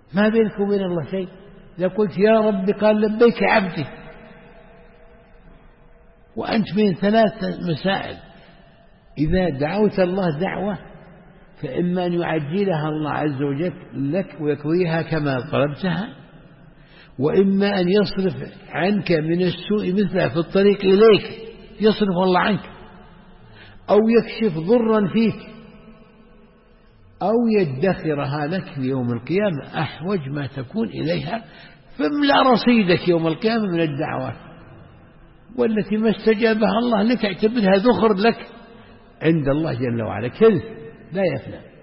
ما بينك وبين الله شيء. إذا قلت يا رب قال لبيك عبدي. وأنت بين ثلاث مسائل، إذا دعوت الله دعوة فإما أن يعجلها الله عز وجل لك ويكويها كما طلبتها، وإما أن يصرف عنك من السوء مثلها في الطريق إليك، يصرف الله عنك، أو يكشف ضرا فيك، أو يدخرها لك ليوم القيامة أحوج ما تكون إليها، فاملأ رصيدك يوم القيامة من الدعوات، والتي ما استجابها الله لك اعتبرها ذخر لك عند الله جل وعلا، كنز لا يفنى.